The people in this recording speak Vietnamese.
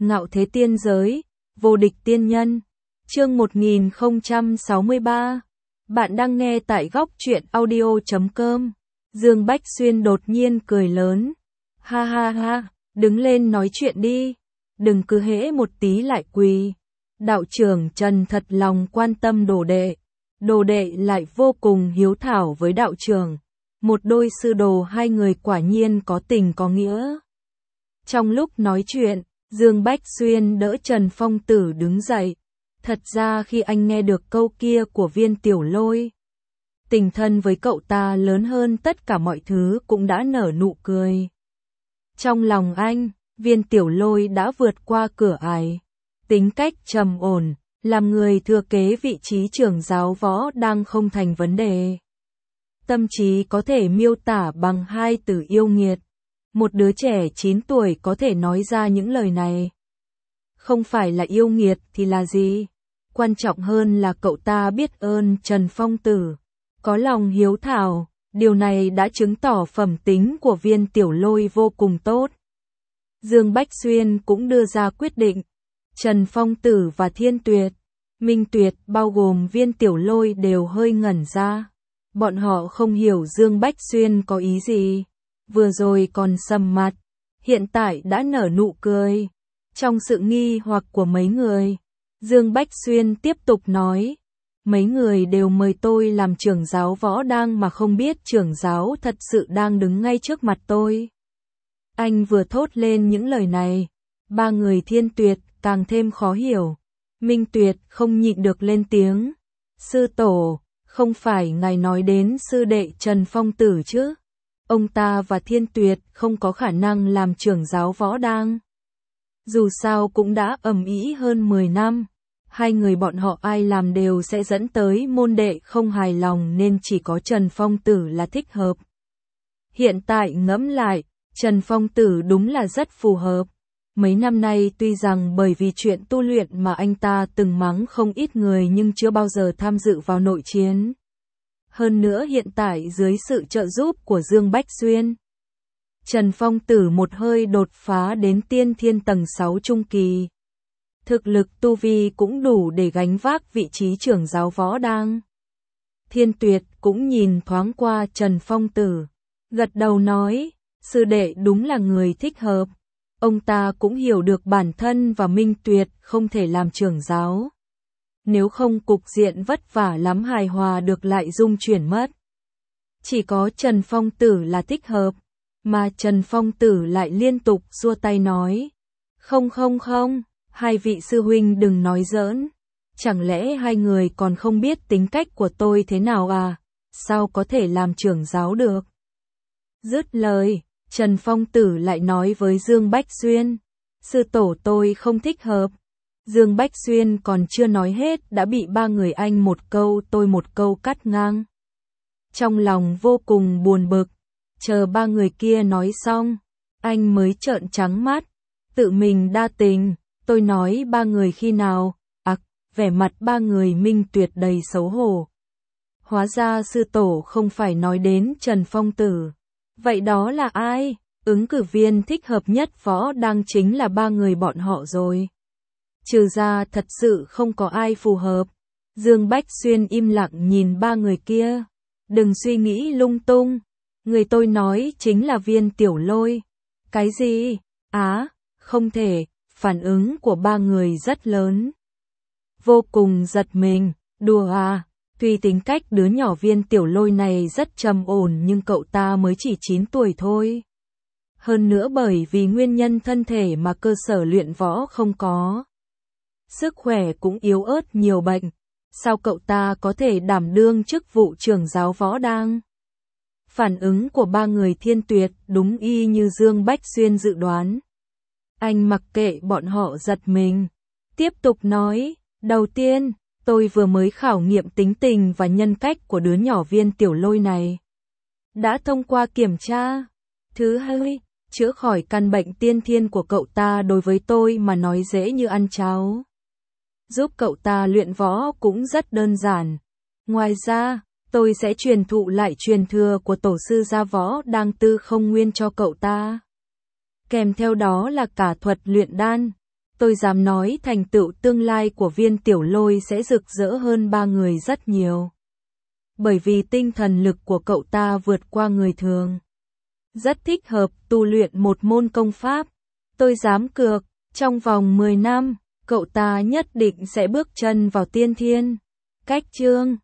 Ngạo thế tiên giới, vô địch tiên nhân. Chương 1063. Bạn đang nghe tại góc truyện audio.com. Dương Bách Xuyên đột nhiên cười lớn. Ha ha ha, đứng lên nói chuyện đi. Đừng cứ hễ một tí lại quỳ. Đạo trưởng Trần thật lòng quan tâm đồ đệ. Đồ đệ lại vô cùng hiếu thảo với đạo trưởng. Một đôi sư đồ hai người quả nhiên có tình có nghĩa. Trong lúc nói chuyện, Dương Bách Xuyên đỡ Trần Phong Tử đứng dậy. Thật ra khi anh nghe được câu kia của Viên Tiểu Lôi, tình thân với cậu ta lớn hơn tất cả mọi thứ cũng đã nở nụ cười. Trong lòng anh, Viên Tiểu Lôi đã vượt qua cửa ải. Tính cách trầm ổn, làm người thừa kế vị trí trưởng giáo võ đang không thành vấn đề. Tâm trí có thể miêu tả bằng hai từ yêu nghiệt. Một đứa trẻ 9 tuổi có thể nói ra những lời này. Không phải là yêu nghiệt thì là gì? Quan trọng hơn là cậu ta biết ơn Trần Phong Tử, có lòng hiếu thảo, điều này đã chứng tỏ phẩm tính của Viên Tiểu Lôi vô cùng tốt. Dương Bách Xuyên cũng đưa ra quyết định. Trần Phong Tử và Thiên Tuyệt, Minh Tuyệt bao gồm Viên Tiểu Lôi đều hơi ngẩn ra. Bọn họ không hiểu Dương Bách Xuyên có ý gì. Vừa rồi còn sầm mặt, hiện tại đã nở nụ cười. Trong sự nghi hoặc của mấy người, Dương Bách Xuyên tiếp tục nói, mấy người đều mời tôi làm trưởng giáo võ đang mà không biết trưởng giáo thật sự đang đứng ngay trước mặt tôi. Anh vừa thốt lên những lời này, ba người Thiên Tuyệt càng thêm khó hiểu. Minh Tuyệt không nhịn được lên tiếng, sư tổ, không phải ngài nói đến sư đệ Trần Phong Tử chứ? Ông ta và Thiên Tuyệt không có khả năng làm trưởng giáo võ đang. Dù sao cũng đã ầm ĩ hơn 10 năm, hai người bọn họ ai làm đều sẽ dẫn tới môn đệ không hài lòng nên chỉ có Trần Phong Tử là thích hợp. Hiện tại ngẫm lại, Trần Phong Tử đúng là rất phù hợp. Mấy năm nay tuy rằng bởi vì chuyện tu luyện mà anh ta từng mắng không ít người nhưng chưa bao giờ tham dự vào nội chiến. Hơn nữa hiện tại dưới sự trợ giúp của Dương Bách Xuyên, Trần Phong Tử một hơi đột phá đến tiên thiên tầng 6 trung kỳ. Thực lực tu vi cũng đủ để gánh vác vị trí trưởng giáo võ đang. Thiên Tuyệt cũng nhìn thoáng qua Trần Phong Tử, gật đầu nói, sư đệ đúng là người thích hợp. Ông ta cũng hiểu được bản thân và Minh Tuyệt không thể làm trưởng giáo. Nếu không cục diện vất vả lắm hài hòa được lại dung chuyển mất. Chỉ có Trần Phong Tử là thích hợp, mà Trần Phong Tử lại liên tục xua tay nói. Không, hai vị sư huynh đừng nói giỡn. Chẳng lẽ hai người còn không biết tính cách của tôi thế nào à? Sao có thể làm trưởng giáo được? Dứt lời, Trần Phong Tử lại nói với Dương Bách Xuyên. Sư tổ tôi không thích hợp. Dương Bách Xuyên còn chưa nói hết đã bị ba người anh một câu tôi một câu cắt ngang. Trong lòng vô cùng buồn bực, chờ ba người kia nói xong, anh mới trợn trắng mắt, tự mình đa tình, tôi nói ba người khi nào, vẻ mặt ba người Minh Tuyệt đầy xấu hổ. Hóa ra sư tổ không phải nói đến Trần Phong Tử. Vậy đó là ai? Ứng cử viên thích hợp nhất võ đang chính là ba người bọn họ rồi. Trừ ra thật sự không có ai phù hợp. Dương Bách Xuyên im lặng nhìn ba người kia. Đừng suy nghĩ lung tung. Người tôi nói chính là Viên Tiểu Lôi. Cái gì? Không thể. Phản ứng của ba người rất lớn. Vô cùng giật mình. Đùa à? Tuy tính cách đứa nhỏ Viên Tiểu Lôi này rất trầm ổn nhưng cậu ta mới chỉ 9 tuổi thôi. Hơn nữa bởi vì nguyên nhân thân thể mà cơ sở luyện võ không có. Sức khỏe cũng yếu ớt nhiều bệnh. Sao cậu ta có thể đảm đương chức vụ trưởng giáo võ đang? Phản ứng của ba người Thiên Tuyệt đúng y như Dương Bách Xuyên dự đoán. Anh mặc kệ bọn họ giật mình. Tiếp tục nói, đầu tiên, tôi vừa mới khảo nghiệm tính tình và nhân cách của đứa nhỏ Viên Tiểu Lôi này. Đã thông qua kiểm tra. Thứ hai, chữa khỏi căn bệnh tiên thiên của cậu ta đối với tôi mà nói dễ như ăn cháo. Giúp cậu ta luyện võ cũng rất đơn giản. Ngoài ra, tôi sẽ truyền thụ lại truyền thừa của tổ sư gia võ đang Tư Không Nguyên cho cậu ta. Kèm theo đó là cả thuật luyện đan. Tôi dám nói thành tựu tương lai của Viên Tiểu Lôi sẽ rực rỡ hơn ba người rất nhiều. Bởi vì tinh thần lực của cậu ta vượt qua người thường. Rất thích hợp tu luyện một môn công pháp. Tôi dám cược, trong vòng 10 năm, cậu ta nhất định sẽ bước chân vào tiên thiên. Cách chương